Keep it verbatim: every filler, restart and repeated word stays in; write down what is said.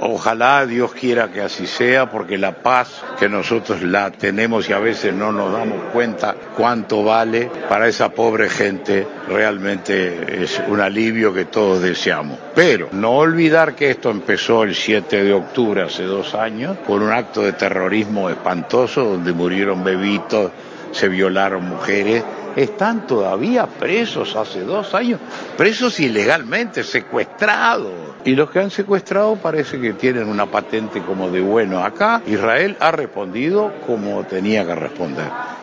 Ojalá Dios quiera que así sea, porque la paz que nosotros la tenemos y a veces no nos damos cuenta cuánto vale para esa pobre gente, realmente es un alivio que todos deseamos. Pero no olvidar que esto empezó el siete de octubre, hace dos años, con un acto de terrorismo espantoso donde murieron bebitos, se violaron mujeres. Están todavía presos hace dos años, presos ilegalmente, secuestrados. Y los que han secuestrado parece que tienen una patente como de bueno. Acá Israel ha respondido como tenía que responder.